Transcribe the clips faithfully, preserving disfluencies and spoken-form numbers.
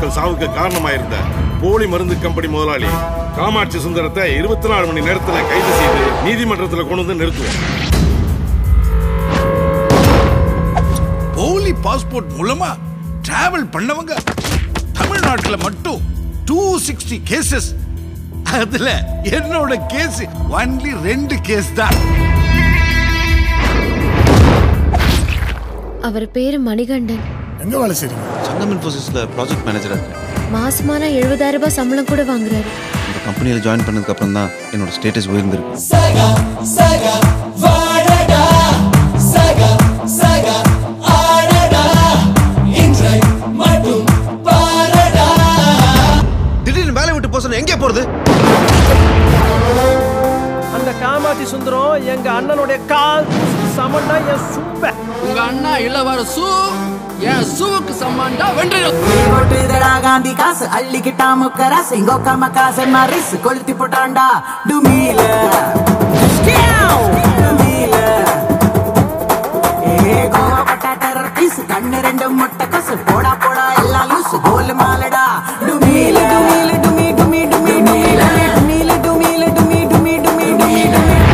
மணிகண்டன் சாவுக்கு காரணமாயிருந்த போலி மருந்து கம்பெனி முதலாளி காமாட்சி சுந்தரத்தை இருபத்தி நாலு மணி நேரத்துல கைது செய்து நீதிமன்றத்துல கொண்டு வந்து நிறுத்துவோம். போலி பாஸ்போர்ட் மூலமா டிராவல் பண்ணவங்க தமிழ்நாட்டுல மட்டும் டூ சிக்ஸ்டி கேசஸ். அதுல என்னோட கேஸ் ஒன்லி ரெண்டு கேஸ் தான். அவர் பேரு மணிகண்டன். எங்க வேலை செய்றீங்க? சங்கம் இன்ஃபோசிஸ்ல ப்ராஜெக்ட் மேனேஜரா இருக்கேன். மாசமான எழுபதாயிரம் ரூபாய் சம்பளம் கூட வாங்குறாரு. இந்த கம்பெனியில ஜாயின் பண்ணதுக்கு அப்புறம் தான் என்னோட ஸ்டேட்டஸ் உயர்ந்திருக்கு. திடீர்னு வேலை விட்டு போக சொன்ன எங்கே போறது? அந்த காமாட்சி சுந்தரம் எங்க அண்ணனுடைய கால் சமண்டா என் சுப்ப. உங்க அண்ணா இளவரசு என் சூக்கு சமாண்டா வென்றிடும். கொட்டுதடா காந்தி காசு அள்ளிக்கிட்டா முக்கரா சிங்கோக்கா மக்காசை மாரிஸ் கொளுத்தி போட்டாண்டா டுமீல டுமீல ஏ கோவா பட்டா டெரர் பீஸ் கண்ணு ரெண்டு முட்டை கசு போடா போடா எல்லாம் லூசு கோல் மாலடா டுமீல டுமீல டுமீ டுமீ டுமீ டுமீல டுமீல டுமீல டுமீ டுமீ டுமீ டுமீ.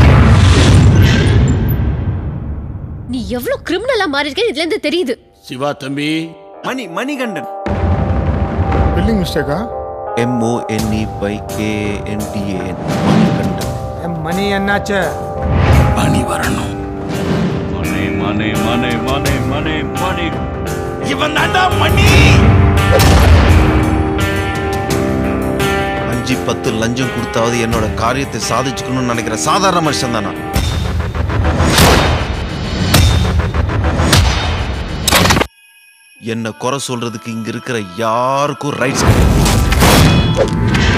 நீ எவ்வளவு கிரிமினலா மாறி இருக்க இதுல இருந்து தெரியுது. சிவா தம்பி. மணி மணிகண்டன். ஸ்பெல்லிங் மிஸ்டேக்கா? M O N E Y K N D A N Manikandan. Mani என்னாச்சு? மணி வரணும். மணி மணி மணி மணி மணி மணி இவன் தாண்டா மணி. அஞ்சு பத்து லஞ்சம் கொடுத்தாவது என்னோட காரியத்தை சாதிச்சுக்கணும்னு நினைக்கிற சாதாரண மனுஷன் தானா? என்ன குறை சொல்றதுக்கு இங்க இருக்கிற யாருக்கும் ரைட்ஸ்